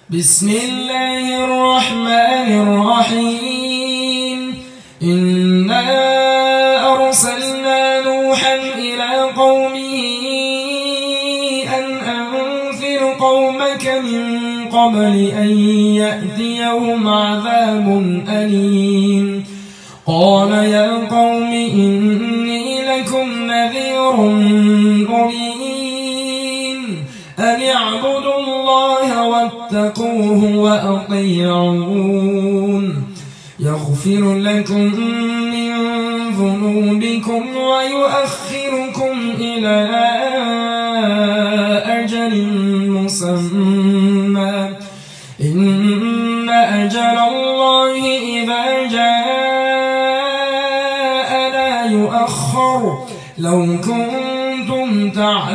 بسم الله الرحمن الرحيم إنا أرسلنا نوحا إلى قومه أن أنذر قومك من قبل أن يأتيهم عذاب أليم قال يا قوم إني لكم نذير مبين أن اعبدوا الله واتقوه وأطيعون يغفر لكم من ذنوبكم ويؤخركم إلى أجل مسمى إن أجل الله إذا جاء لا يؤخر لو كنتم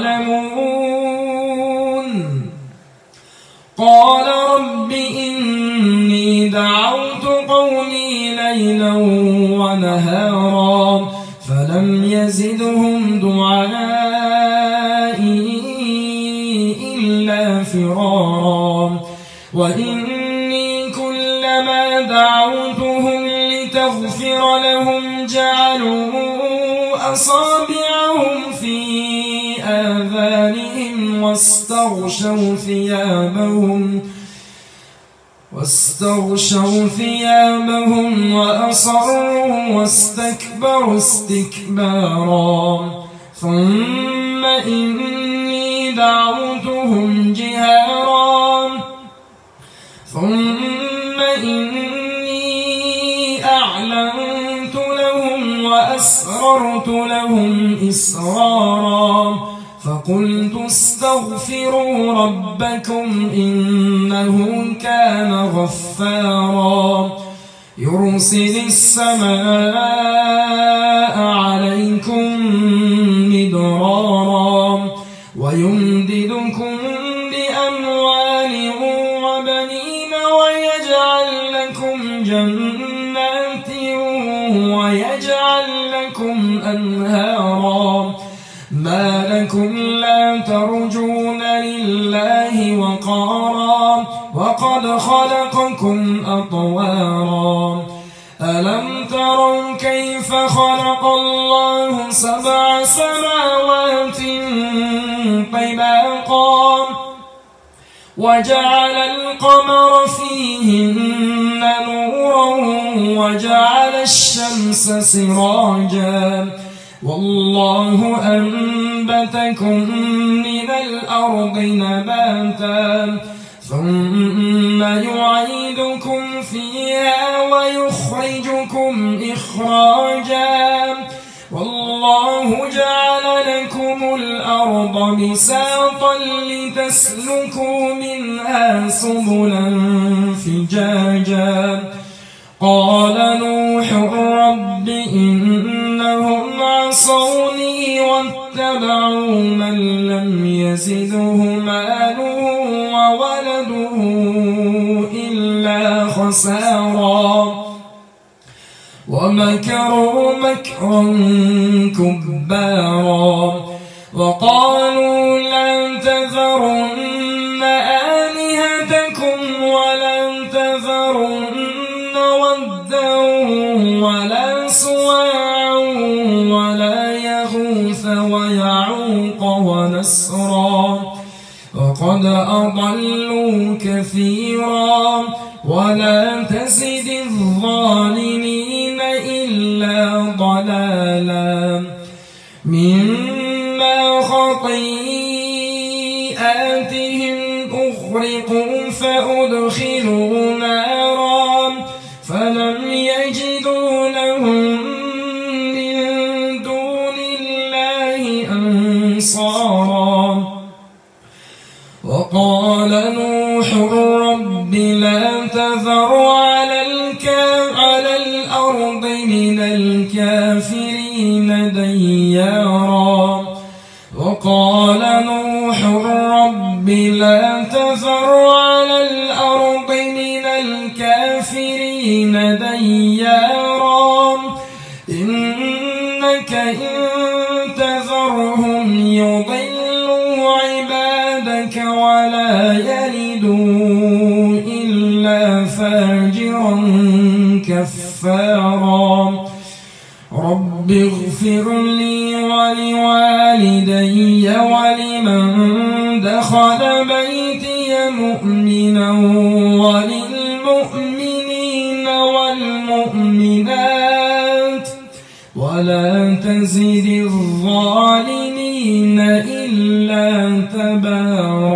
تعلمون قال رب إني دعوت قومي ليلا ونهارا فلم يزدهم دعائي إلا فرارا وإني كلما دعوتهم لتغفر لهم جعلوا أصابعهم في آذانهم واستغشوا ثيابهم وأصروا واستكبروا استكبارا ثم إني دعوتهم جهارا ثم إني أعلنت لهم وأسررت لهم إسرارا فقلت استغفروا ربكم إنه كان غفارا يرسل السماء عليكم مدرارا ويمددكم بأموال وبنين ويجعل لكم جنات ويجعل لكم أنهارا ما لكم لا ترجون لله وقارا وقد خلقكم أطوارا ألم تروا كيف خلق الله 7 سماوات طباقا وجعل القمر فيهن نورا وجعل الشمس سراجا والله أنبتكم من الأرض نباتا ثم يعيدكم فيها ويخرجكم إخراجا والله جعل لكم الأرض بساطا لتسلكوا منها سبلا فجاجا قال نوح رب إنهم عصوني واتبعوا من لم يزده ماله وولده إلا خسارا ومكروا مكرا كبارا وقالوا لن تذرن آلهتكم ولن تذرن ودا ولا سواعا ولا يغوث ويعوق ونسرا وقد أضلوا كثيرا ولا تزد الظالمين إلا ضلالا مما خطيئاتهم أغرقوا فأدخلوا نارا فلم يجدوا لهم من دون الله أنصارا وقال نوح رب لا تذر على الأرض من الكافرين ديارا وقال نوح رب لا تذر على الأرض من الكافرين ديارا إنك إن تذرهم يضلوا عبادك ولا يلدون غفارا رب اغفر لي ولوالدي ولمن دخل بيتي مؤمنا وللمؤمنين والمؤمنات ولا تزد الظالمين إلا تبارا